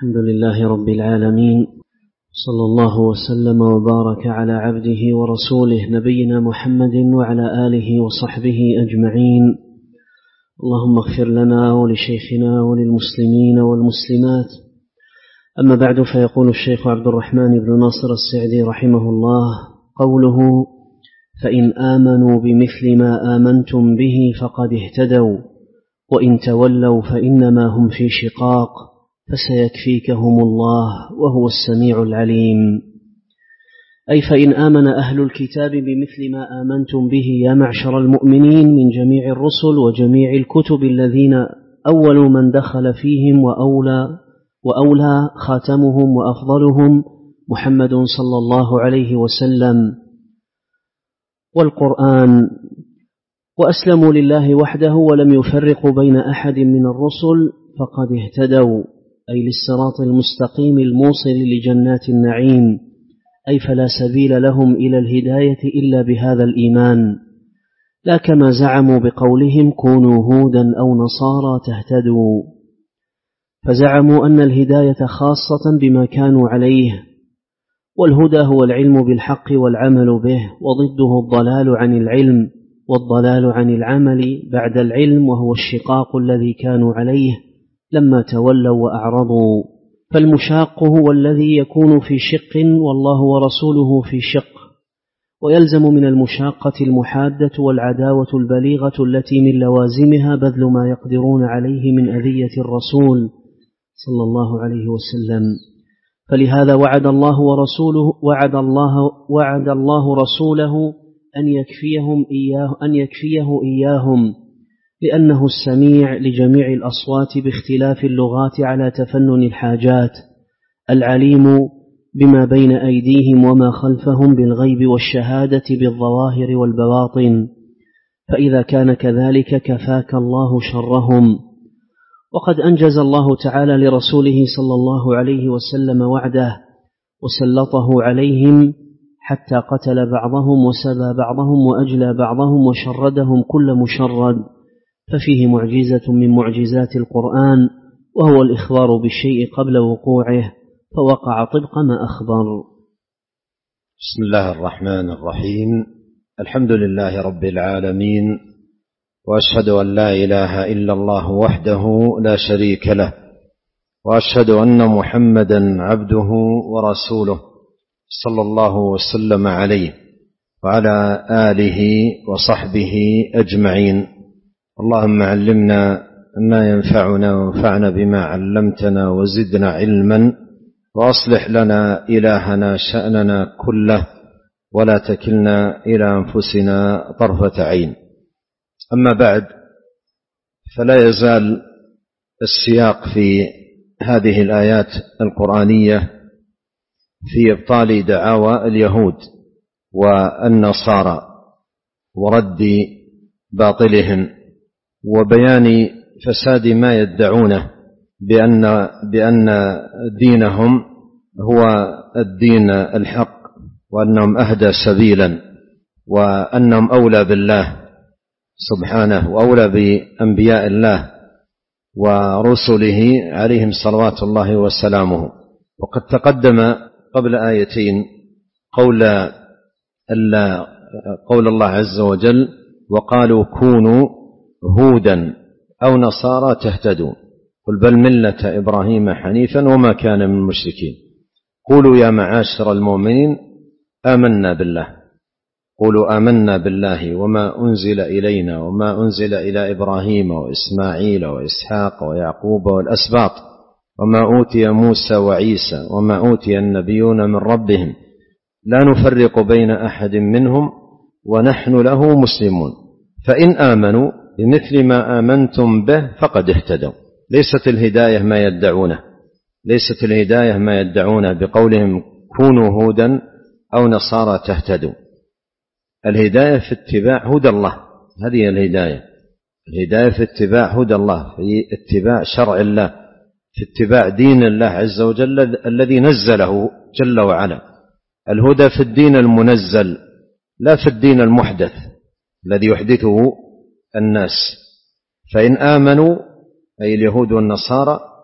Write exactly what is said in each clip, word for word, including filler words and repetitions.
الحمد لله رب العالمين، صلى الله وسلم وبارك على عبده ورسوله نبينا محمد وعلى آله وصحبه أجمعين. اللهم اغفر لنا ولشيخنا وللمسلمين والمسلمات. أما بعد، فيقول الشيخ عبد الرحمن بن ناصر السعدي رحمه الله: قوله فإن آمنوا بمثل ما آمنتم به فقد اهتدوا وإن تولوا فإنما هم في شقاق فسيكفيكهم الله وهو السميع العليم. أي فإن آمن أهل الكتاب بمثل ما آمنتم به يا معشر المؤمنين من جميع الرسل وجميع الكتب الذين أول من دخل فيهم وأولى, وأولى خاتمهم وأفضلهم محمد صلى الله عليه وسلم والقرآن، وأسلموا لله وحده ولم يفرقوا بين أحد من الرسل فقد اهتدوا، أي للصراط المستقيم الموصل لجنات النعيم، أي فلا سبيل لهم إلى الهداية إلا بهذا الإيمان، لا كما زعموا بقولهم كونوا هودا أو نصارى تهتدوا، فزعموا أن الهداية خاصة بما كانوا عليه، والهدى هو العلم بالحق والعمل به، وضده الضلال عن العلم والضلال عن العمل بعد العلم، وهو الشقاق الذي كانوا عليه لما تولوا وأعرضوا. فالمشاق هو الذي يكون في شق والله ورسوله في شق، ويلزم من المشاقة المحادة والعداوة البليغة التي من لوازمها بذل ما يقدرون عليه من أذية الرسول صلى الله عليه وسلم. فلهذا وعد الله ورسوله وعد الله وعد الله رسوله أن يكفيهم إياه أن يكفيه إياهم، لأنه السميع لجميع الأصوات باختلاف اللغات على تفنن الحاجات، العليم بما بين أيديهم وما خلفهم بالغيب والشهادة بالظواهر والبواطن، فإذا كان كذلك كفاك الله شرهم. وقد أنجز الله تعالى لرسوله صلى الله عليه وسلم وعده وسلطه عليهم حتى قتل بعضهم وسبى بعضهم وأجلى بعضهم وشردهم كل مشرد، ففيه معجزة من معجزات القرآن، وهو الإخبار بالشيء قبل وقوعه، فوقع طبق ما أخبر. بسم الله الرحمن الرحيم. الحمد لله رب العالمين، وأشهد أن لا إله إلا الله وحده لا شريك له، وأشهد أن محمدا عبده ورسوله صلى الله وسلم عليه وعلى آله وصحبه أجمعين. اللهم علمنا ما ينفعنا وانفعنا بما علمتنا وزدنا علما، وأصلح لنا إلهنا شأننا كله، ولا تكلنا إلى أنفسنا طرفة عين. أما بعد، فلا يزال السياق في هذه الآيات القرآنية في إبطال دعاوى اليهود والنصارى ورد باطلهم، وبيان فساد ما يدعونه بأن, بأن دينهم هو الدين الحق، وأنهم أهدى سبيلا، وأنهم أولى بالله سبحانه وأولى بأنبياء الله ورسله عليهم صلوات الله وسلامه. وقد تقدم قبل آيتين قول, قول الله عز وجل: وقالوا كونوا هودا أو نصارى تهتدوا، قل بل ملة إبراهيم حنيفا وما كان من المشركين. قولوا يا معاشر المؤمنين آمنا بالله، قولوا آمنا بالله وما أنزل إلينا وما أنزل إلى إبراهيم وإسماعيل وإسحاق ويعقوب والأسباط وما أوتي موسى وعيسى وما أوتي النبيون من ربهم لا نفرق بين أحد منهم ونحن له مسلمون، فإن آمنوا بمثل ما آمنتم به فقد اهتدوا. ليست الهداية ما يدعونه، ليست الهداية ما يدعونه بقولهم كونوا هودا أو نصارى تهتدوا. الهداية في اتباع هدى الله، هذه الهداية. الهداية في اتباع هدى الله، في اتباع شرع الله، في اتباع دين الله عز وجل الذي نزله جل وعلا. الهدى في الدين المنزل لا في الدين المحدث الذي يحدثه الناس. فإن آمنوا أي اليهود والنصارى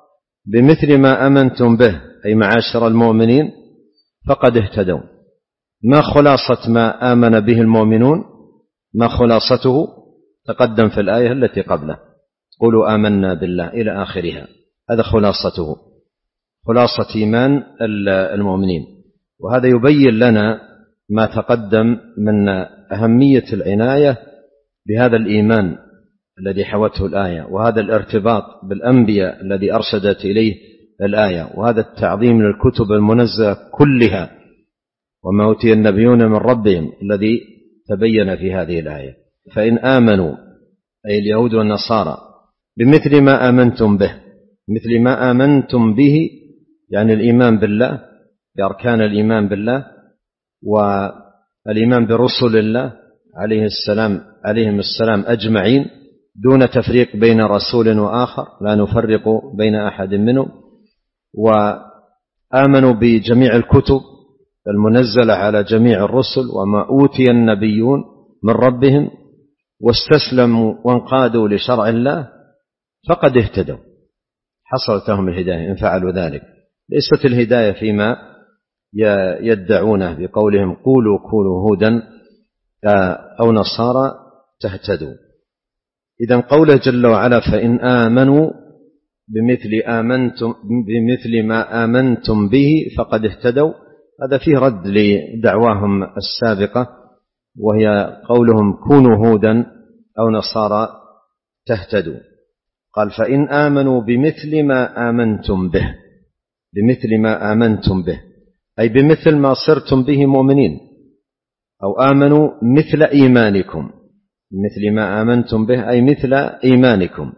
بمثل ما آمنتم به أي معاشر المؤمنين فقد اهتدوا. ما خلاصة ما آمن به المؤمنون؟ ما خلاصته تقدم في الآية التي قبله، قولوا آمنا بالله إلى آخرها، هذا خلاصته، خلاصة إيمان المؤمنين. وهذا يبين لنا ما تقدم من أهمية العناية بهذا الإيمان الذي حوته الآية، وهذا الارتباط بالأنبياء الذي أرشدت إليه الآية، وهذا التعظيم للكتب المنزلة كلها وما أوتي النبيون من ربهم الذي تبين في هذه الآية. فإن آمنوا أي اليهود والنصارى بمثل ما آمنتم به، مثل ما آمنتم به يعني الإيمان بالله بأركان الإيمان بالله والإيمان برسل الله عليه السلام عليهم السلام أجمعين دون تفريق بين رسول وآخر، لا نفرق بين أحد منهم، وآمنوا بجميع الكتب المنزلة على جميع الرسل وما أوتي النبيون من ربهم، واستسلموا وانقادوا لشرع الله فقد اهتدوا، حصلت لهم الهداية إن فعلوا ذلك. ليست الهداية فيما يدعونه بقولهم قولوا كونوا هودا أو نصارى تهتدوا. إذن قوله جل وعلا فإن آمنوا بمثل, آمنتم بمثل ما آمنتم به فقد اهتدوا، هذا فيه رد لدعواهم السابقة وهي قولهم كونوا هودا أو نصارى تهتدوا. قال فإن آمنوا بمثل ما آمنتم به، بمثل ما آمنتم به أي بمثل ما صرتم به مؤمنين، أو آمنوا مثل إيمانكم، مثل ما آمنتم به أي مثل إيمانكم.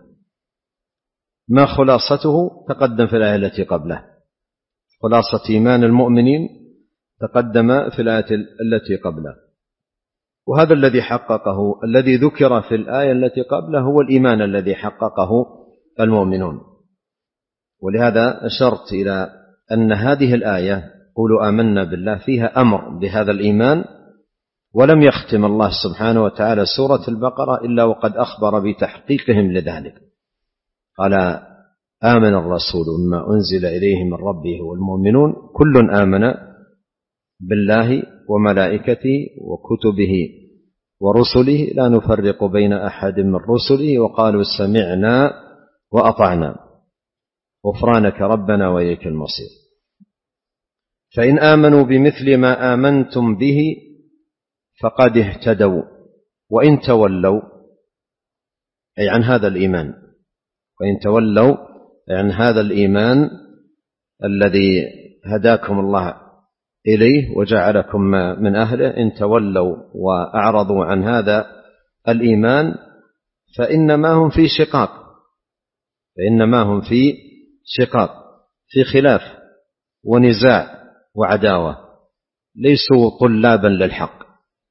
ما خلاصته تقدم في الآية التي قبله، خلاصة إيمان المؤمنين تقدم في الآية التي قبله، وهذا الذي حققه الذي ذكر في الآية التي قبله هو الإيمان الذي حققه المؤمنون. ولهذا أشرت إلى أن هذه الآية قولوا آمنا بالله فيها أمر بهذا الإيمان، ولم يختم الله سبحانه وتعالى سورة البقرة إلا وقد أخبر بتحقيقهم لذلك. قال آمن الرسول بما أنزل إليه من ربه والمؤمنون كل آمن بالله وملائكته وكتبه ورسله لا نفرق بين أحد من رسله وقالوا سمعنا وأطعنا غفرانك ربنا وإليك المصير. فإن آمنوا بمثل ما آمنتم به فقد اهتدوا، وإن تولوا أي عن هذا الإيمان، وإن تولوا أي عن هذا الإيمان الذي هداكم الله إليه وجعلكم من أهله، إن تولوا وأعرضوا عن هذا الإيمان فإنما هم في شقاق، فإنما هم في شقاق في خلاف ونزاع وعداوة، ليسوا طلابا للحق،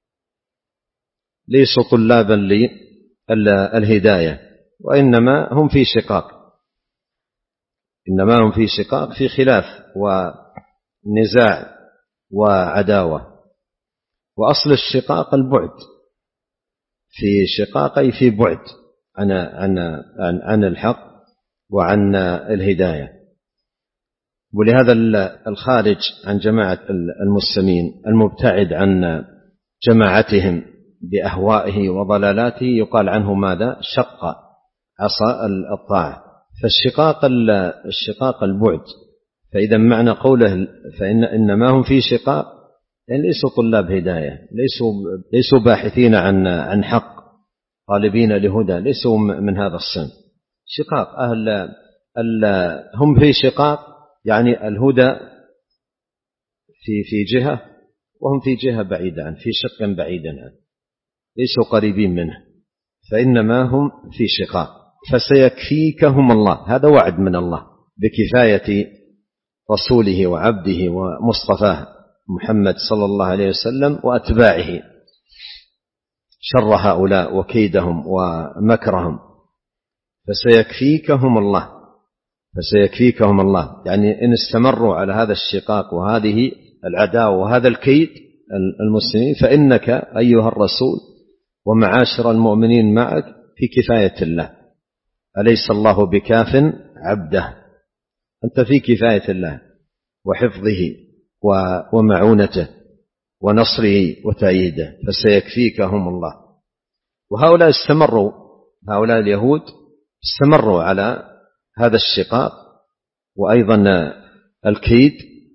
ليسوا طلابا للهداية، وإنما هم في شقاق، إنما هم في شقاق في خلاف ونزاع وعداوة. وأصل الشقاق البعد، في شقاق أي في بعد عن, عن, عن, عن الحق وعن الهداية. ولهذا الخارج عن جماعة المسلمين المبتعد عن جماعتهم بأهوائه وضلالاته يقال عنه ماذا؟ شق عصا الطاعة. فالشقاق الشقاق البعد. فإذا معنى قوله فإن إنما هم في شقاق يعني ليسوا طلاب هداية، ليسوا ليسوا باحثين عن عن حق طالبين لهدى، ليسوا من هذا الصنف. شقاق أهل ال هم في شقاق يعني الهدى في في جهة وهم في جهة بعيدة عنه، في شق بعيد عنه، ليسوا قريبين منه، فإنما هم في شقاق. فسيكفيكهم الله، هذا وعد من الله بكفاية رسوله وعبده ومصطفاه محمد صلى الله عليه وسلم وأتباعه شر هؤلاء وكيدهم ومكرهم. فسيكفيكهم الله، فسيكفيكهم الله يعني إن استمروا على هذا الشقاق وهذه العداوة وهذا الكيد المسلمين فإنك أيها الرسول ومعاشر المؤمنين معك في كفاية الله، أليس الله بكاف عبده. أنت في كفاية الله وحفظه ومعونته ونصره وتأييده، فسيكفيكهم الله. وهؤلاء استمروا، هؤلاء اليهود استمروا على هذا الشقاق وأيضا الكيد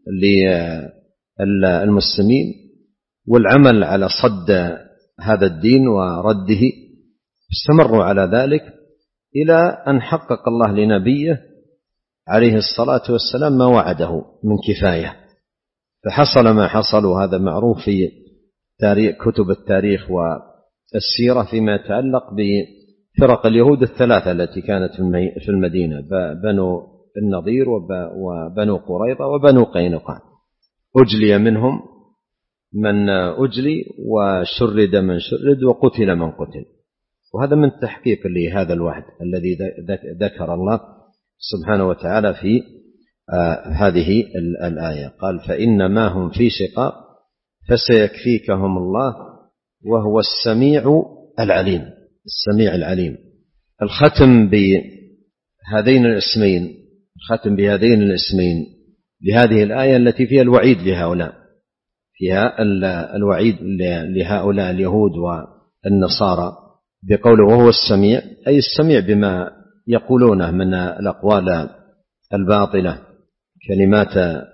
للمسلمين والعمل على صد هذا الدين ورده، استمروا على ذلك إلى أن حقق الله لنبيه عليه الصلاة والسلام ما وعده من كفاية، فحصل ما حصل. وهذا معروف في تاريخ كتب التاريخ والسيرة فيما يتعلق بفرق اليهود الثلاثة التي كانت في المدينة، بنو النضير وبنو قريظة وبنو قينقاع. أجلي منهم من أجلي وشرد من شرد وقتل من قتل. وهذا من تحقيق لهذا الوعد الذي ذكر الله سبحانه وتعالى في آه هذه الآية. قال فإنما هم في شقاق فسيكفيكهم الله وهو السميع العليم. السميع العليم. الختم بهذين الاسمين الختم بهذين الاسمين لهذه الآية التي فيها الوعيد لهؤلاء، فيها الوعيد لهؤلاء اليهود والنصارى بقوله وهو السميع، أي السميع بما يقولونه من الأقوال الباطلة، كلمات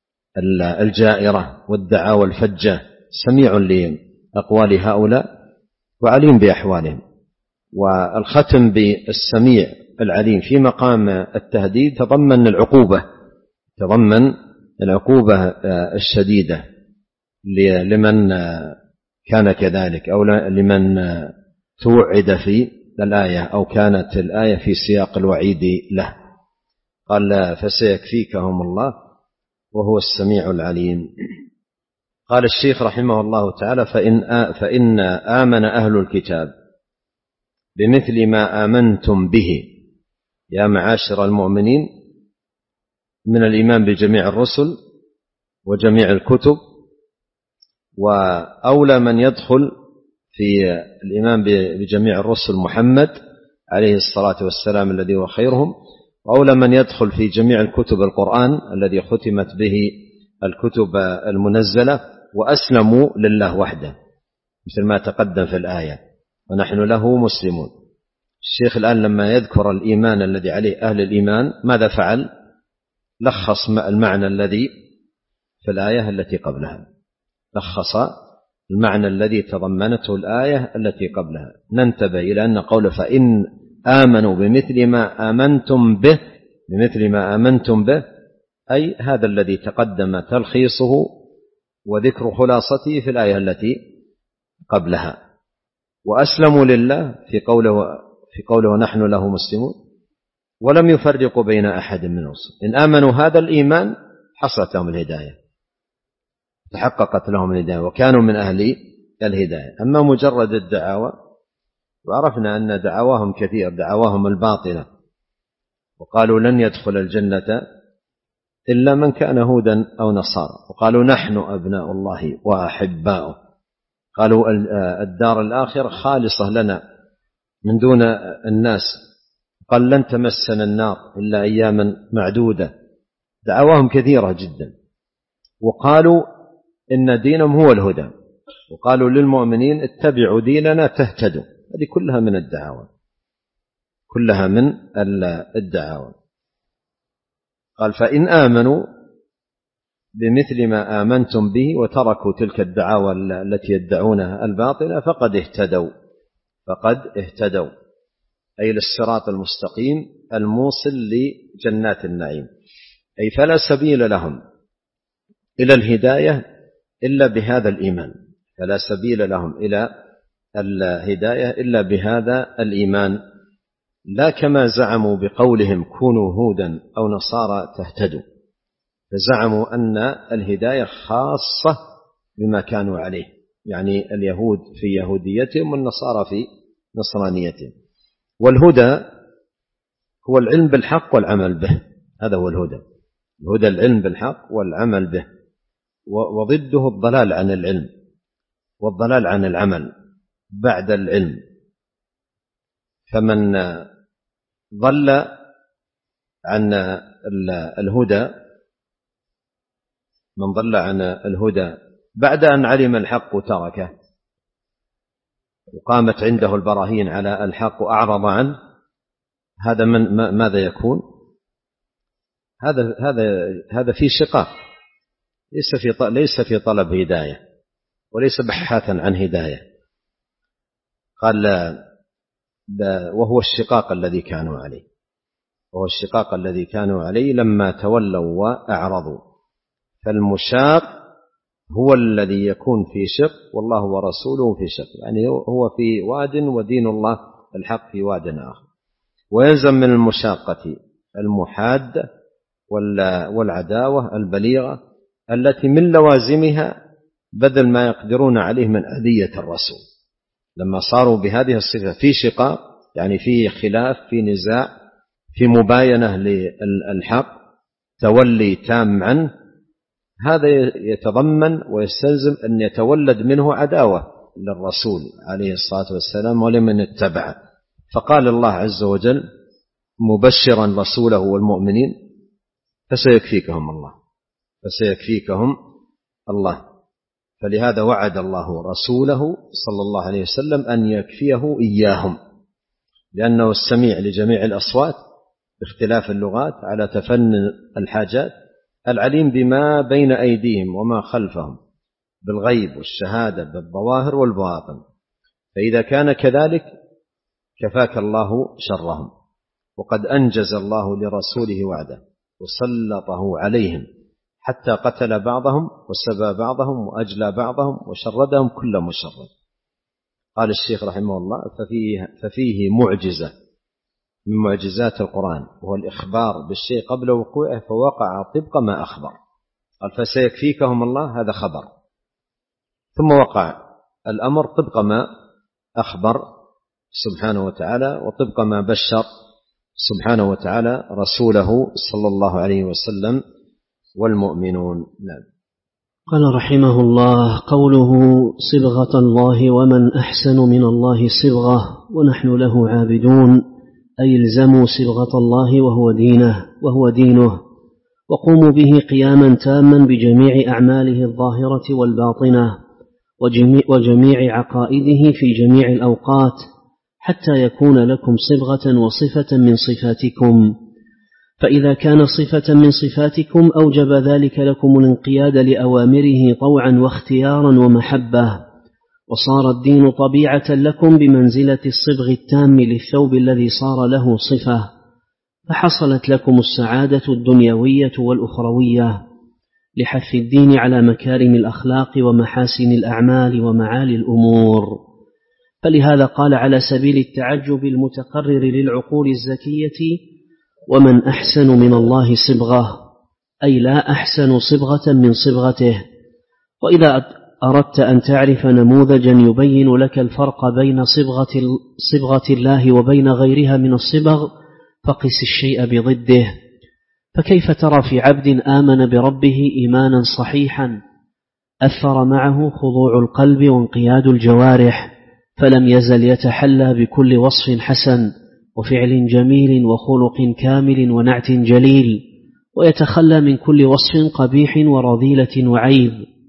الجائرة والدعاوى الفجة، سميع لأقوال هؤلاء وعليم بأحوالهم. والختم بالسميع العليم في مقام التهديد تضمن العقوبة تضمن العقوبة الشديدة لمن كان كذلك أو لمن توعد في الآية أو كانت الآية في سياق الوعيد له. قال فسيكفيكهم الله وهو السميع العليم. قال الشيخ رحمه الله تعالى فإن, فإن آمن أهل الكتاب بمثل ما آمنتم به يا معاشر المؤمنين من الإيمان بجميع الرسل وجميع الكتب، وأولى من يدخل في الإيمان بجميع الرسل محمد عليه الصلاة والسلام الذي هو خيرهم، وأولى من يدخل في جميع الكتب القرآن الذي ختمت به الكتب المنزلة، وأسلموا لله وحده مثل ما تقدم في الآية ونحن له مسلمون. الشيخ الآن لما يذكر الإيمان الذي عليه أهل الإيمان ماذا فعل؟ لخص المعنى الذي في الآية التي قبلها، لخص المعنى الذي تضمنته الآية التي قبلها. ننتبه إلى أن قول فإن آمنوا بمثل ما آمنتم به بمثل ما آمنتم به أي هذا الذي تقدم تلخيصه وذكر خلاصته في الآية التي قبلها. وأسلموا لله في قوله في قوله نحن له مسلمون، ولم يفرقوا بين أحد من الرسل. إن آمنوا هذا الإيمان حصلت لهم الهداية، تحققت لهم الهداية وكانوا من أهل الهداية. أما مجرد الدعاوى، وعرفنا أن دعواهم كثير، دعواهم الباطلة، وقالوا لن يدخل الجنة إلا من كان هودا أو نصارى، وقالوا نحن أبناء الله وأحباؤه، قالوا الدار الآخرة خالصة لنا من دون الناس، قال لن تمسنا النار إلا أياما معدودة. دعواهم كثيرة جدا. وقالوا إن دينهم هو الهدى، وقالوا للمؤمنين اتبعوا ديننا تهتدوا. هذه كلها من الدعاوى، كلها من الدعاوى. قال فإن آمنوا بمثل ما آمنتم به وتركوا تلك الدعاوى التي يدعونها الباطلة فقد اهتدوا فقد اهتدوا أي للصراط المستقيم الموصل لجنات النعيم. أي فلا سبيل لهم إلى الهداية إلا بهذا الإيمان، فلا سبيل لهم إلى الهداية إلا بهذا الإيمان، لا كما زعموا بقولهم كونوا هودا أو نصارى تهتدوا، فزعموا أن الهداية خاصة بما كانوا عليه، يعني اليهود في يهوديتهم والنصارى في نصرانيتهم. والهدى هو العلم بالحق والعمل به، هذا هو الهدى. الهدى العلم بالحق والعمل به، وضده الضلال عن العلم والضلال عن العمل بعد العلم. فمن ضل عن الهدى من ضل عن الهدى بعد أن علم الحق تركه وقامت عنده البراهين على الحق وأعرض عنه، هذا من ماذا يكون؟ هذا هذا هذا في شقاق، ليس في ليس في طلب هداية وليس بحثا عن هداية. قال وهو الشقاق الذي كانوا عليه، وهو الشقاق الذي كانوا عليه لما تولوا وأعرضوا. فالمشاق هو الذي يكون في شق والله ورسوله في شق، يعني هو في واد ودين الله الحق في واد آخر. ويلزم من المشاقة المحادة والعداوة البليغة التي من لوازمها بذل ما يقدرون عليه من أذية الرسول. لما صاروا بهذه الصفة في شقاق، يعني في خلاف، في نزاع، في مباينة للحق، تولي تام عنه، هذا يتضمن ويستلزم أن يتولد منه عداوة للرسول عليه الصلاة والسلام ولمن اتبعه. فقال الله عز وجل مبشرا رسوله والمؤمنين فسيكفيكهم الله فسيكفيكهم الله فلهذا وعد الله رسوله صلى الله عليه وسلم أن يكفيه إياهم، لأنه السميع لجميع الأصوات باختلاف اللغات على تفنن الحاجات، العليم بما بين أيديهم وما خلفهم بالغيب والشهادة بالظواهر والبواطن. فإذا كان كذلك كفاك الله شرهم. وقد أنجز الله لرسوله وعده وسلطه عليهم حتى قتل بعضهم وسبى بعضهم وأجلى بعضهم وشردهم كل مشرد. قال الشيخ رحمه الله ففيه, ففيه معجزة من معجزات القرآن، وهو الإخبار بالشيء قبل وقوعه فوقع طبق ما أخبر. قال فسيكفيكهم الله، هذا خبر، ثم وقع الأمر طبق ما أخبر سبحانه وتعالى وطبق ما بشر سبحانه وتعالى رسوله صلى الله عليه وسلم والمؤمنون. نعم. قال رحمه الله: قوله صبغة الله ومن أحسن من الله صبغة ونحن له عابدون، أي الزموا صبغة الله وهو دينه وهو دينه وقوموا به قياما تاما بجميع أعماله الظاهرة والباطنة وجميع عقائده في جميع الأوقات حتى يكون لكم صبغة وصفة من صفاتكم. فإذا كان صفة من صفاتكم أوجب ذلك لكم الانقياد لأوامره طوعا واختيارا ومحبة، وصار الدين طبيعة لكم بمنزلة الصبغ التام للثوب الذي صار له صفة، فحصلت لكم السعادة الدنيوية والأخروية لحث الدين على مكارم الأخلاق ومحاسن الأعمال ومعالي الأمور. فلهذا قال على سبيل التعجب المتقرر للعقول الزكية: ومن أحسن من الله صبغة، أي لا أحسن صبغة من صبغته. وإذا أردت أن تعرف نموذجا يبين لك الفرق بين صبغة, صبغة الله وبين غيرها من الصبغ فقس الشيء بضده. فكيف ترى في عبد آمن بربه إيمانا صحيحا أثر معه خضوع القلب وانقياد الجوارح، فلم يزل يتحلى بكل وصف حسن وفعل جميل وخلق كامل ونعت جليل، ويتخلى من كل وصف قبيح ورذيلة وعيب،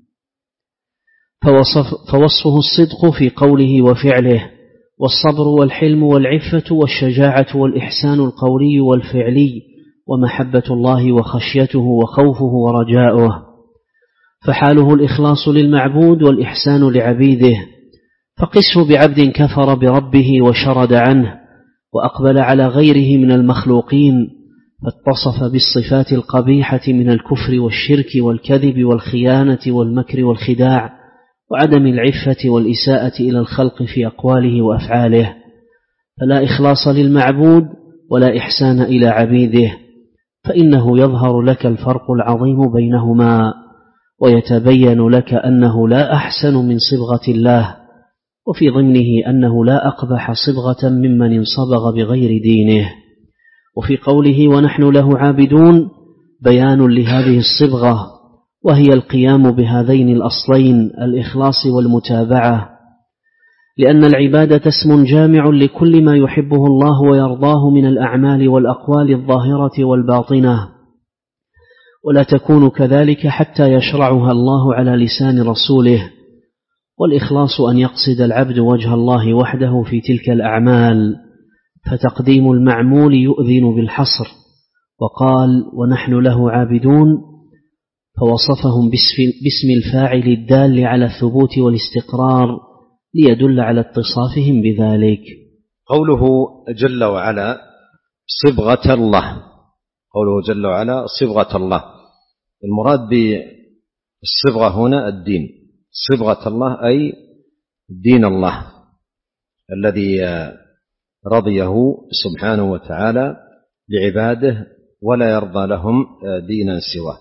فوصف فوصفه الصدق في قوله وفعله، والصبر والحلم والعفة والشجاعة والإحسان القولي والفعلي، ومحبة الله وخشيته وخوفه ورجاؤه. فحاله الإخلاص للمعبود والإحسان لعبيده. فقسه بعبد كفر بربه وشرد عنه وأقبل على غيره من المخلوقين، فاتصف بالصفات القبيحة من الكفر والشرك والكذب والخيانة والمكر والخداع وعدم العفة والإساءة إلى الخلق في أقواله وأفعاله. فلا إخلاص للمعبود ولا إحسان إلى عبيده، فإنه يظهر لك الفرق العظيم بينهما، ويتبين لك أنه لا أحسن من صبغة الله، وفي ضمنه أنه لا أقبح صبغة ممن انصبغ بغير دينه. وفي قوله ونحن له عابدون بيان لهذه الصبغة، وهي القيام بهذين الأصلين الإخلاص والمتابعة. لأن العبادة اسم جامع لكل ما يحبه الله ويرضاه من الأعمال والأقوال الظاهرة والباطنة، ولا تكون كذلك حتى يشرعها الله على لسان رسوله. والإخلاص أن يقصد العبد وجه الله وحده في تلك الأعمال، فتقديم المعمول يؤذن بالحصر. وقال: ونحن له عابدون، فوصفهم باسم الفاعل الدال على الثبوت والاستقرار ليدل على اتصافهم بذلك. قوله جل وعلا صبغة الله، قوله جل وعلا صبغة الله، المراد بالصبغة هنا الدين. صبغة الله أي دين الله الذي رضيه سبحانه وتعالى لعباده ولا يرضى لهم دينا سواه.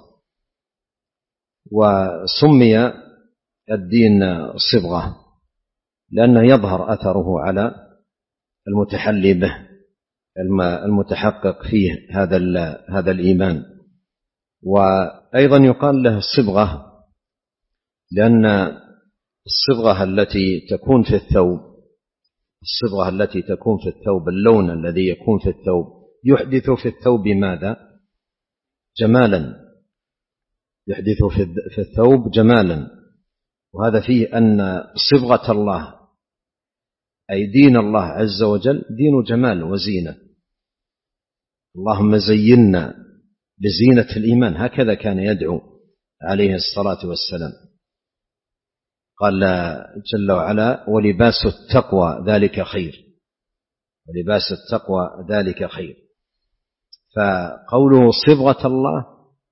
وسمي الدين صبغة لأنه يظهر أثره على المتحلي به المتحقق فيه هذا هذا الإيمان. وأيضا يقال له صبغة لأن الصبغة التي تكون في الثوب الصبغة التي تكون في الثوب اللون الذي يكون في الثوب يحدث في الثوب ماذا؟ جمالا، يحدث في الثوب جمالا. وهذا فيه أن صبغة الله أي دين الله عز وجل دين جمال وزينة. اللهم زينا بزينة الإيمان، هكذا كان يدعو عليه الصلاة والسلام. قال جل وعلا: ولباس التقوى ذلك خير، ولباس التقوى ذلك خير. فقوله صبغة الله،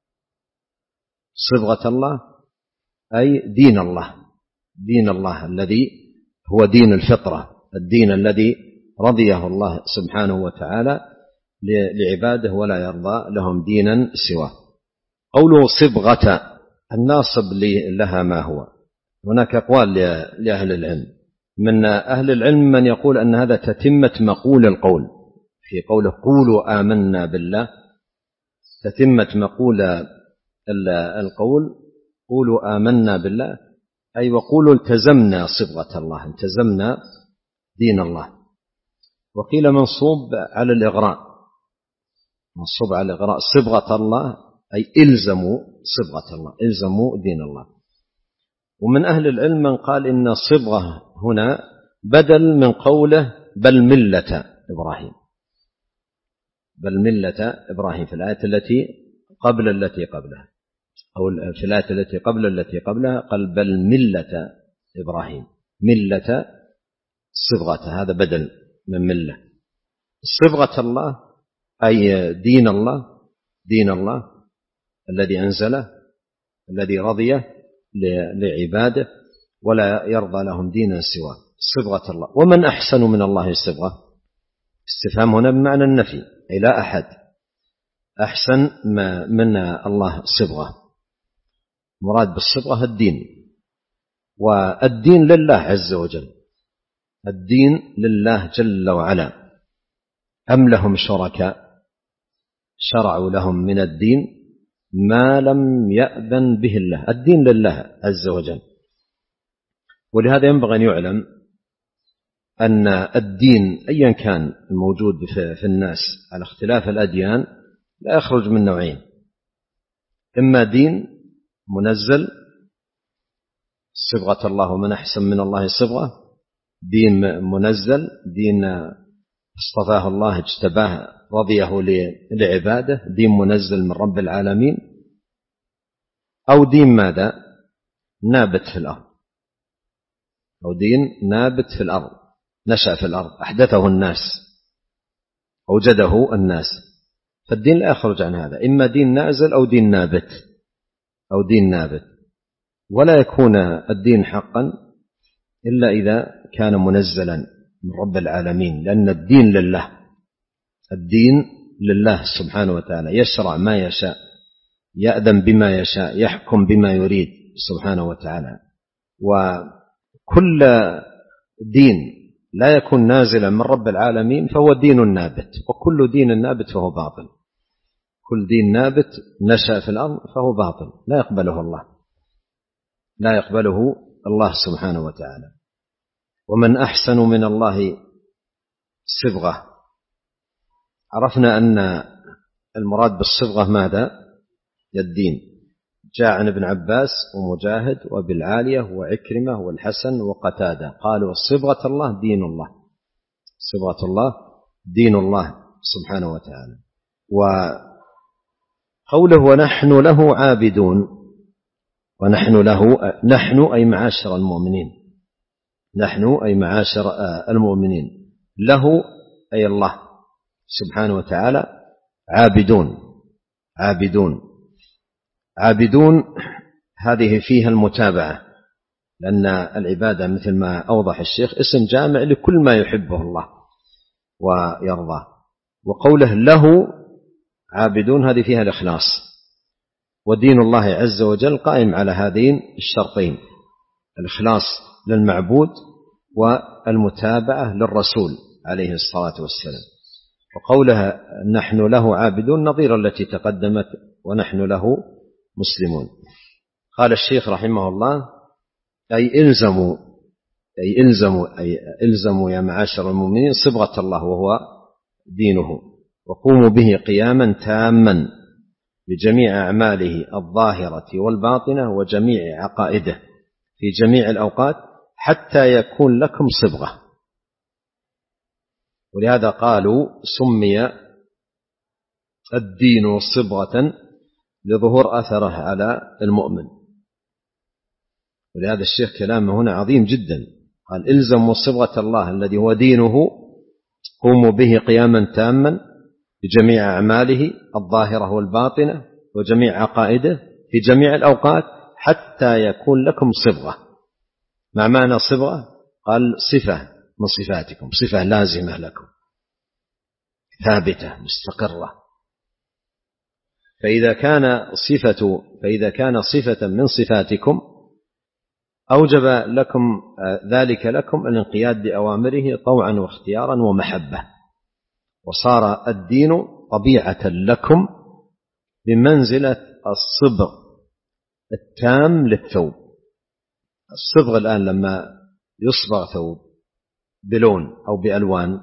صبغة الله أي دين الله، دين الله الذي هو دين الفطرة، الدين الذي رضيه الله سبحانه وتعالى لعباده ولا يرضى لهم دينا سواه. قوله صبغة الناصب لها ما هو؟ هناك أقوال لأهل العلم. من أهل العلم من يقول أن هذا تتمة مقول القول، في قوله قولوا آمنا بالله، تتمة مقول القول قولوا آمنا بالله أي وقولوا التزمنا صبغة الله، التزمنا دين الله. وقيل منصوب على الإغراء، منصوب على الإغراء صبغة الله أي إلزموا صبغة الله، إلزموا دين الله. ومن أهل العلم من قال إن الصبغة هنا بدل من قوله بل ملة إبراهيم، بل ملة إبراهيم في الآية التي قبل التي قبلها، أو في الآية التي قبل التي قبلها قال بل ملة إبراهيم، ملة صبغة، هذا بدل من ملة. صبغة الله أي دين الله، دين الله الذي أنزله الذي رضيه لعباده ولا يرضى لهم دينا سواه، صبغة الله. ومن أحسن من الله صبغة؟ استفهام هنا بمعنى النفي، أي لا أحد أحسن من الله صبغة. مراد بالصبغة الدين، والدين لله عز وجل، الدين لله جل وعلا. أم لهم شركاء شرعوا لهم من الدين ما لم يأذن به الله، الدين لله عز وجل. ولهذا ينبغي أن يعلم أن الدين أيا كان الموجود في الناس على اختلاف الأديان لا يخرج من نوعين: إما دين منزل صبغة الله ومن أحسن من الله صبغة، دين منزل دين اصطفاه الله اجتباه رضيه لعباده، دين منزل من رب العالمين، أو دين ماذا؟ نابت في الأرض، أو دين نابت في الأرض، نشأ في الأرض، أحدثه الناس، أوجده الناس. فالدين لا يخرج عن هذا، إما دين نازل أو دين نابت، أو دين نابت. ولا يكون الدين حقا إلا إذا كان منزلا من رب العالمين، لأن الدين لله، الدين لله سبحانه وتعالى، يشرع ما يشاء، يأذن بما يشاء، يحكم بما يريد سبحانه وتعالى. وكل دين لا يكون نازلا من رب العالمين فهو دين نابت، وكل دين نابت فهو باطل. كل دين نابت نشأ في الأرض فهو باطل، لا يقبله الله، لا يقبله الله سبحانه وتعالى. ومن أحسن من الله صبغة. عرفنا أن المراد بالصبغة ماذا؟ الدين. جاء عن ابن عباس ومجاهد وابي العالية وعكرمة والحسن وقتادة قالوا صبغة الله دين الله، صبغة الله دين الله سبحانه وتعالى. وقوله ونحن له عابدون، ونحن له، نحن أي معاشر المؤمنين، نحن أي معاشر المؤمنين، له أي الله سبحانه وتعالى عابدون. عابدون عابدون هذه فيها المتابعة، لأن العبادة مثل ما أوضح الشيخ اسم جامع لكل ما يحبه الله ويرضاه. وقوله له عابدون هذه فيها الإخلاص، ودين الله عز وجل قائم على هذين الشرطين، الإخلاص للمعبود والمتابعة للرسول عليه الصلاة والسلام. وقولها نحن له عابدون نظير التي تقدمت ونحن له مسلمون. قال الشيخ رحمه الله أي إلزموا أي إلزموا أي إلزموا يا معاشر المؤمنين صبغة الله وهو دينه، وقوموا به قياما تاما بجميع أعماله الظاهرة والباطنة وجميع عقائده في جميع الأوقات حتى يكون لكم صبغة. ولهذا قالوا سمي الدين صبغة لظهور أثره على المؤمن. ولهذا الشيخ كلامه هنا عظيم جدا، قال إلزموا صبغة الله الذي هو دينه، قوموا به قياما تاما بجميع أعماله الظاهرة والباطنة وجميع عقائده في جميع الأوقات حتى يكون لكم صبغة. مع معنى صبغة قال صفة من صفاتكم، صفة لازمة لكم ثابتة مستقرة. فإذا كان صفة فإذا كان صفة من صفاتكم أوجب لكم ذلك لكم الانقياد لأوامره طوعا واختيارا ومحبة، وصار الدين طبيعة لكم بمنزلة الصبغ التام للثوب. الصبغ الآن لما يصبغ ثوب بلون أو بألوان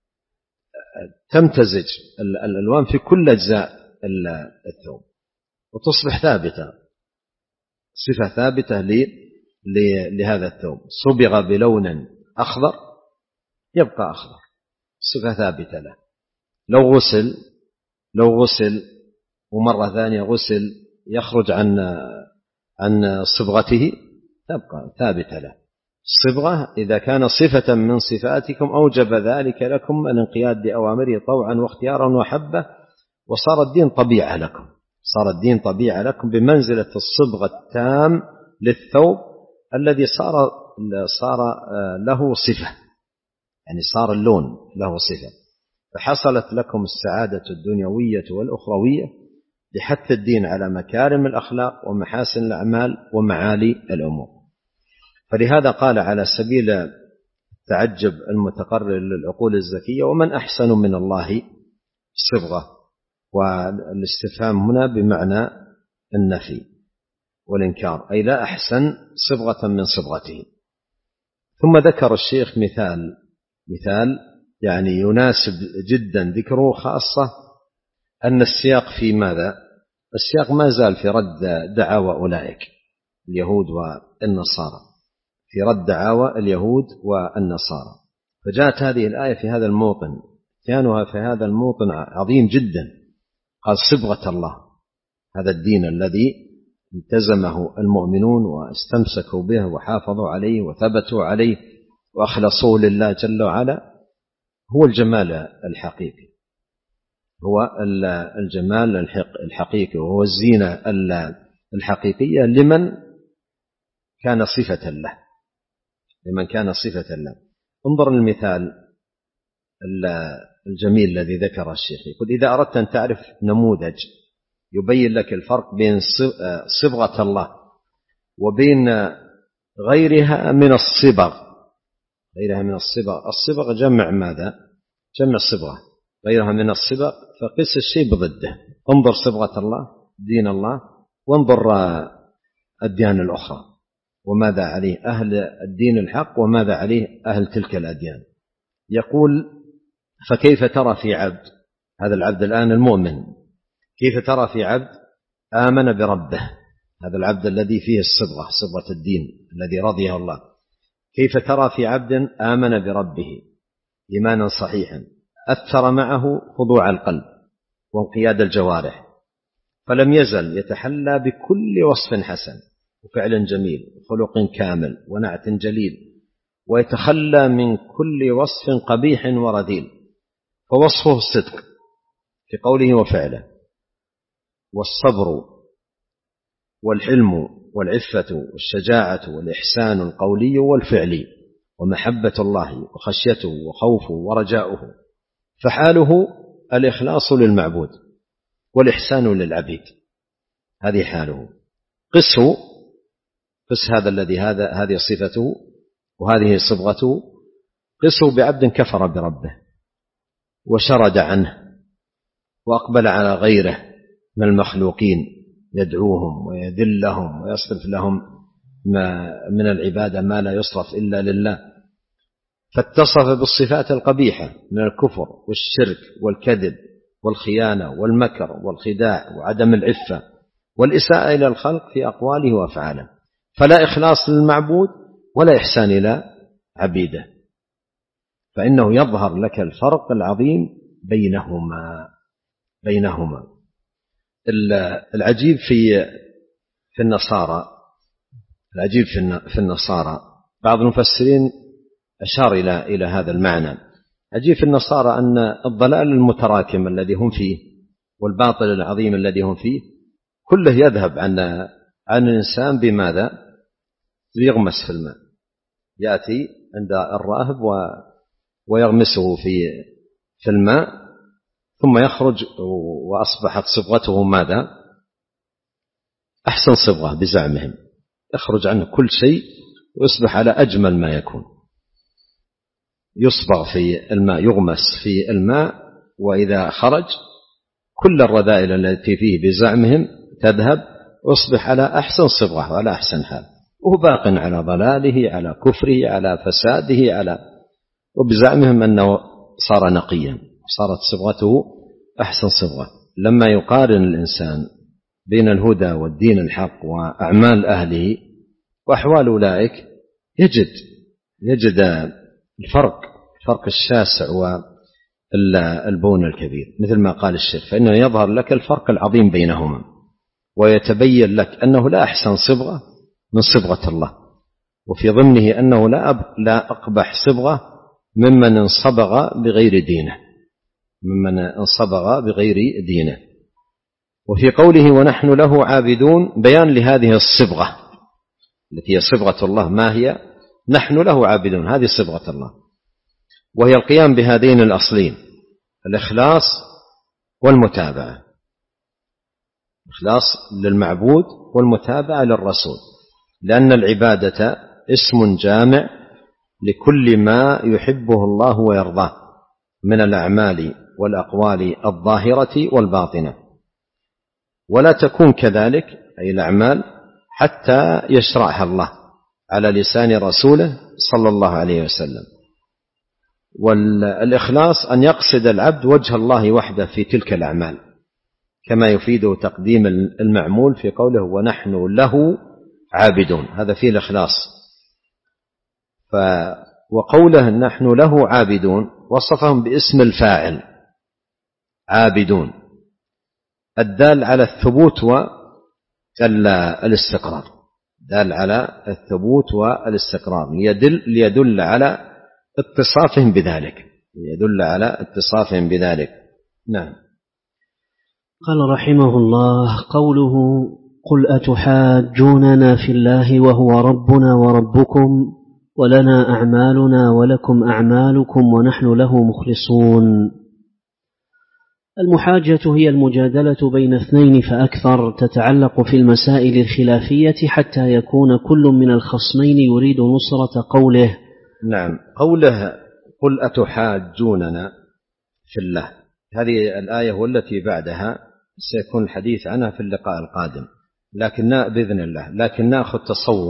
تمتزج الألوان في كل أجزاء الثوب وتصبح ثابتة، صفة ثابتة لهذا الثوب. صبغ بلون أخضر يبقى أخضر، صفة ثابتة له. لو غسل لو غسل ومرة ثانية غسل يخرج عن عن صبغته تبقى ثابتة له. الصبغة إذا كان صفة من صفاتكم أوجب ذلك لكم الانقياد لأوامره طوعا واختيارا وحبة، وصار الدين طبيعة لكم، صار الدين طبيعة لكم بمنزلة الصبغ التام للثوب الذي صار صار له صفة، يعني صار اللون له صفة. فحصلت لكم السعادة الدنيوية والأخروية بحث الدين على مكارم الأخلاق ومحاسن الأعمال ومعالي الأمور. فلهذا قال على سبيل التعجب المتقرر للعقول الزكية ومن أحسن من الله صبغة، والاستفهام هنا بمعنى النفي والإنكار، أي لا أحسن صبغة من صبغته. ثم ذكر الشيخ مثال مثال يعني يناسب جدا ذكره، خاصة أن السياق في ماذا؟ السياق ما زال في رد دعاوى أولئك اليهود والنصارى، في رد دعاوى اليهود والنصارى. فجاءت هذه الآية في هذا الموطن، كانها في هذا الموطن عظيم جدا. قال صبغة الله، هذا الدين الذي التزمه المؤمنون واستمسكوا به وحافظوا عليه وثبتوا عليه وأخلصوه لله جل وعلا، هو الجمال الحقيقي، هو الجمال الحقيقي، وهو الزينة الحقيقية لمن كان صفة له، لمن كان صفة له. انظر المثال الجميل الذي ذكر الشيخ، يقول إذا أردت أن تعرف نموذج يبين لك الفرق بين صبغة الله وبين غيرها من الصبغ، غيرها من الصبغ، الصبغ جمع ماذا؟ جمع صبغة، غيرها من الصبغ فقس الشيء بضده. انظر صبغة الله دين الله، وانظر الديانة الأخرى، وماذا عليه أهل الدين الحق وماذا عليه أهل تلك الأديان. يقول: فكيف ترى في عبد، هذا العبد الآن المؤمن، كيف ترى في عبد آمن بربه، هذا العبد الذي فيه الصبغة، صبغة الدين الذي رضيه الله، كيف ترى في عبد آمن بربه إيمانا صحيحا أثر معه خضوع القلب وانقياد الجوارح، فلم يزل يتحلى بكل وصف حسن وفعل جميل وخلق كامل ونعت جليل، ويتخلى من كل وصف قبيح ورذيل، فوصفه الصدق في قوله وفعله، والصبر والحلم والعفة والشجاعة والإحسان القولي والفعلي، ومحبة الله وخشيته وخوفه ورجاؤه، فحاله الإخلاص للمعبود والإحسان للعبيد، هذه حاله. قسه، قس هذا الذي هذا هذه صفته وهذه صبغته، قسه بعبد كفر بربه وشرد عنه وأقبل على غيره من المخلوقين يدعوهم ويذلهم ويصرف لهم ما من العبادة ما لا يصرف إلا لله، فاتصف بالصفات القبيحة من الكفر والشرك والكذب والخيانة والمكر والخداع وعدم العفة والإساءة إلى الخلق في أقواله وأفعاله، فلا إخلاص للمعبود ولا إحسان إلى عبيده، فإنه يظهر لك الفرق العظيم بينهما بينهما العجيب في في النصارى العجيب في النصارى بعض المفسرين أشار إلى إلى هذا المعنى. عجيب في النصارى أن الضلال المتراكم الذي هم فيه والباطل العظيم الذي هم فيه كله يذهب عن عن الإنسان بماذا؟ يغمس في الماء، يأتي عند الراهب ويغمسه في في الماء ثم يخرج وأصبحت صبغته ماذا؟ أحسن صبغة بزعمهم، يخرج عنه كل شيء ويصبح على أجمل ما يكون، يصبغ في الماء، يغمس في الماء، وإذا خرج كل الرذائل التي فيه بزعمهم تذهب ويصبح على أحسن صبغة وعلى أحسن حال، وهو باق على ضلاله على كفره على فساده على وبزعمهم أنه صار نقيا، صارت صبغته أحسن صبغة. لما يقارن الإنسان بين الهدى والدين الحق وأعمال أهله وأحوال أولئك يجد يجد الفرق الفرق الشاسع والبون الكبير، مثل ما قال الشيخ، فإنه يظهر لك الفرق العظيم بينهما، ويتبين لك أنه لا أحسن صبغة من صبغة الله، وفي ضمنه أنه لا لا أقبح صبغة ممن انصبغ بغير دينه ممن انصبغ بغير دينه. وفي قوله ونحن له عابدون بيان لهذه الصبغة التي هي صبغة الله، ما هي؟ نحن له عابدون، هذه صبغة الله، وهي القيام بهذين الأصلين، الإخلاص والمتابعة، إخلاص للمعبود والمتابعة للرسول، لأن العبادة اسم جامع لكل ما يحبه الله ويرضاه من الأعمال والأقوال الظاهرة والباطنة، ولا تكون كذلك أي الأعمال حتى يشرعها الله على لسان رسوله صلى الله عليه وسلم. والإخلاص أن يقصد العبد وجه الله وحده في تلك الأعمال، كما يفيده تقديم المعمول في قوله ونحن له عابدون، هذا فيه الإخلاص. ف وقوله نحن له عابدون وصفهم باسم الفاعل عابدون الدال على الثبوت والاستقرار، دال على الثبوت والاستقرار ليدل, ليدل على اتصافهم بذلك يدل على اتصافهم بذلك. نعم. قال رحمه الله: قوله قل أتحاجوننا في الله وهو ربنا وربكم ولنا أعمالنا ولكم أعمالكم ونحن له مخلصون. المحاجة هي المجادلة بين اثنين فأكثر، تتعلق في المسائل الخلافية حتى يكون كل من الخصمين يريد نصرة قوله. نعم. قوله قل أتحاجوننا في الله، هذه الآية والتي بعدها سيكون الحديث عنها في اللقاء القادم، لكن بإذن الله، لكن نأخذ تصور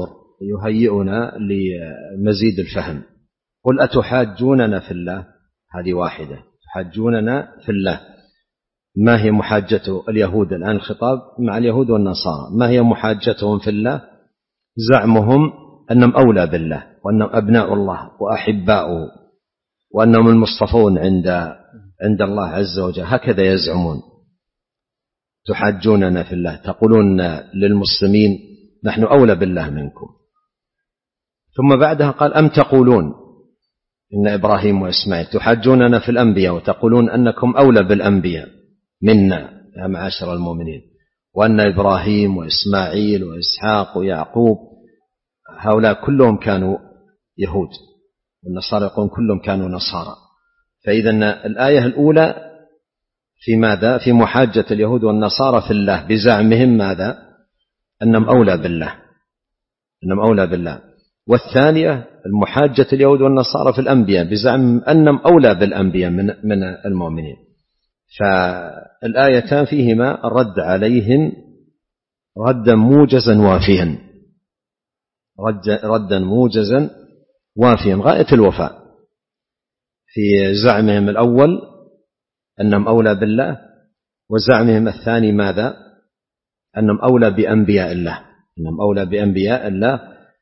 يهيئنا لمزيد الفهم. قل أتحاجوننا في الله، هذه واحدة، تحاجوننا في الله. ما هي محاجة اليهود الآن؟ الخطاب مع اليهود والنصارى. ما هي محاجتهم في الله؟ زعمهم أنهم أولى بالله، وأنهم أبناء الله وأحباؤه، وأنهم المصطفون عند عند الله عز وجل. هكذا يزعمون. تحاجوننا في الله، تقولون للمسلمين نحن أولى بالله منكم. ثم بعدها قال أم تقولون إن إبراهيم وإسماعيل، تحاجوننا في الأنبياء وتقولون أنكم أولى بالأنبياء منا يا معاشر المؤمنين، وأن إبراهيم وإسماعيل وإسحاق ويعقوب هؤلاء كلهم كانوا يهود، والنصارى يقولون كلهم كانوا نصارى. فإذا الآية الأولى في ماذا؟ في محاجة اليهود والنصارى في الله بزعمهم ماذا؟ أنهم أولى بالله، أنهم أولى بالله. والثانية المحاجة اليهود والنصارى في الأنبياء بزعم أنهم أولى بالأنبياء من من المؤمنين. فالآيتان فيهما الرد عليهم ردا موجزا وافيا، ردا موجزا وافيا غاية الوفاء في زعمهم الأول أنهم أولى بالله، وزعمهم الثاني ماذا؟ أنهم أولى بأنبياء الله، أنهم أولى بأنبياء الله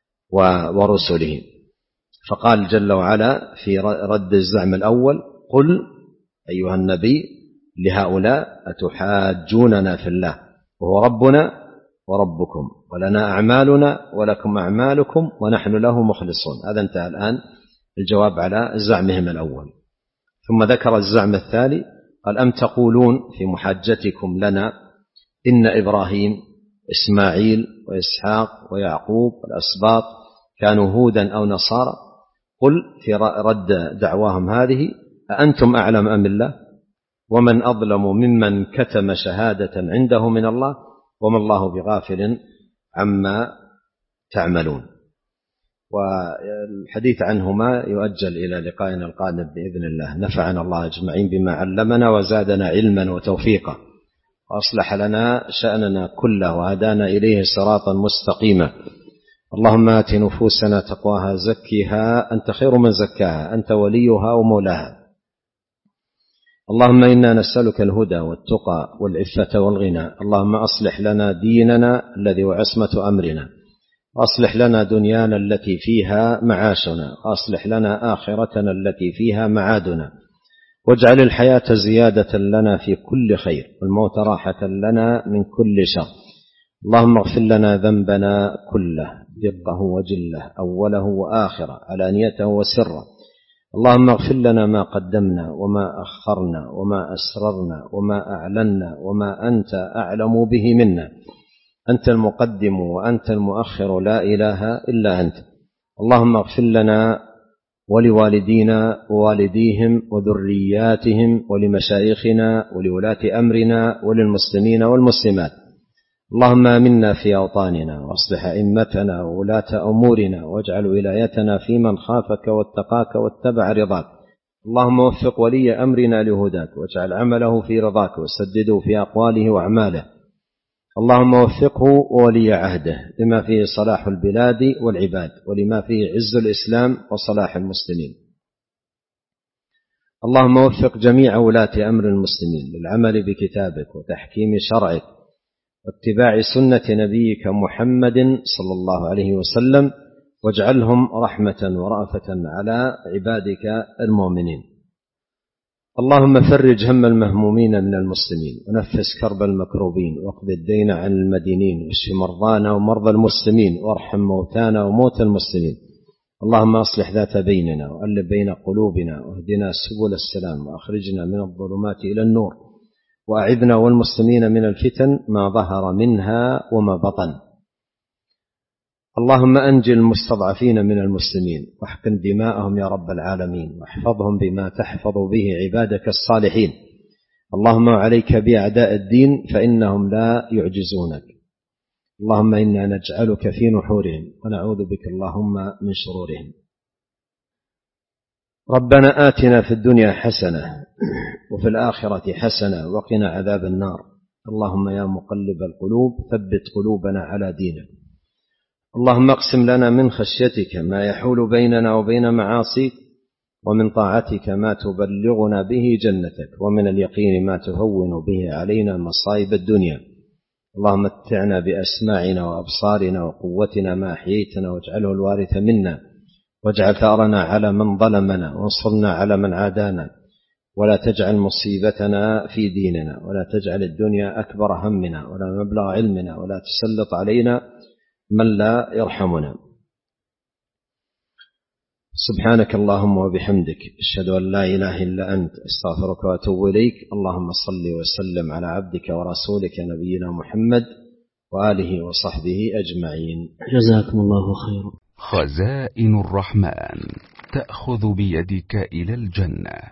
ورسله. فقال جل وعلا في رد الزعم الأول قل أيها النبي لهؤلاء أتحاجوننا في الله وهو ربنا وربكم ولنا أعمالنا ولكم أعمالكم ونحن له مخلصون. هذا انتهى الآن الجواب على زعمهم الأول. ثم ذكر الزعم الثاني قال أم تقولون في محاجتكم لنا إن إبراهيم إسماعيل وإسحاق ويعقوب والأسباط كانوا هودا أو نصارى. قل في رد دعواهم هذه أأنتم أعلم أم الله ومن أظلم ممن كتم شهادة عنده من الله وما الله بغافل عما تعملون. والحديث عنهما يؤجل إلى لقائنا القادم بإذن الله. نفعنا الله أجمعين بما علمنا وزادنا علما وتوفيقا وأصلح لنا شأننا كله وهدانا إليه صراطا مستقيما. اللهم آت نفوسنا تقواها زكها أنت خير من زكاها أنت وليها ومولاها. اللهم إنا نسألك الهدى والتقى والعفة والغنى. اللهم أصلح لنا ديننا الذي هو عصمة أمرنا، وأصلح لنا دنيانا التي فيها معاشنا، وأصلح لنا آخرتنا التي فيها معادنا، واجعل الحياة زيادة لنا في كل خير والموت راحة لنا من كل شر. اللهم اغفر لنا ذنبنا كله دقه وجله أوله وآخره علانيته وسره. اللهم اغفر لنا ما قدمنا وما أخرنا وما أسررنا وما أعلنا وما أنت أعلم به منا. أنت المقدم وأنت المؤخر لا إله إلا أنت. اللهم اغفر لنا ولوالدينا ووالديهم وذرياتهم ولمشايخنا ولولاة أمرنا وللمسلمين والمسلمات. اللهم آمنا في أوطاننا وأصلح أئمتنا وولاة أمورنا واجعل ولايتنا في من خافك واتقاك واتبع رضاك. اللهم وفق ولي أمرنا لهداك واجعل عمله في رضاك وسدده في أقواله وأعماله. اللهم وفقه وولي عهده لما فيه صلاح البلاد والعباد ولما فيه عز الإسلام وصلاح المسلمين. اللهم وفق جميع ولاة أمر المسلمين للعمل بكتابك وتحكيم شرعك واتباع سنة نبيك محمد صلى الله عليه وسلم واجعلهم رحمة ورأفة على عبادك المؤمنين. اللهم فرج هم المهمومين من المسلمين ونفس كرب المكروبين واقض الدين عن المدينين واشف مرضانا ومرضى المسلمين وارحم موتانا وموتى المسلمين. اللهم أصلح ذات بيننا وألف بين قلوبنا واهدنا سبل السلام وأخرجنا من الظلمات إلى النور وأعذنا والمسلمين من الفتن ما ظهر منها وما بطن. اللهم أنجي المستضعفين من المسلمين واحقن دماءهم يا رب العالمين واحفظهم بما تحفظ به عبادك الصالحين. اللهم عليك بأعداء الدين فإنهم لا يعجزونك. اللهم إنا نجعلك في نحورهم ونعوذ بك اللهم من شرورهم. ربنا آتنا في الدنيا حسنة وفي الآخرة حسنة وقنا عذاب النار. اللهم يا مقلب القلوب ثبت قلوبنا على دينك. اللهم اقسم لنا من خشيتك ما يحول بيننا وبين معاصيك، ومن طاعتك ما تبلغنا به جنتك، ومن اليقين ما تهون به علينا مصائب الدنيا. اللهم متعنا بأسماعنا وأبصارنا وقوتنا ما أحييتنا، واجعله الوارث منا، واجعل ثأرنا على من ظلمنا، وانصرنا على من عادانا، ولا تجعل مصيبتنا في ديننا، ولا تجعل الدنيا أكبر همنا ولا مبلغ علمنا، ولا تسلط علينا من لا يرحمنا. سبحانك اللهم وبحمدك، أشهد أن لا إله إلا أنت، أستغفرك وأتوب إليك. اللهم صل وسلم على عبدك ورسولك نبينا محمد وآله وصحبه أجمعين. جزاكم الله خيرا. خزائن الرحمن تأخذ بيدك إلى الجنة.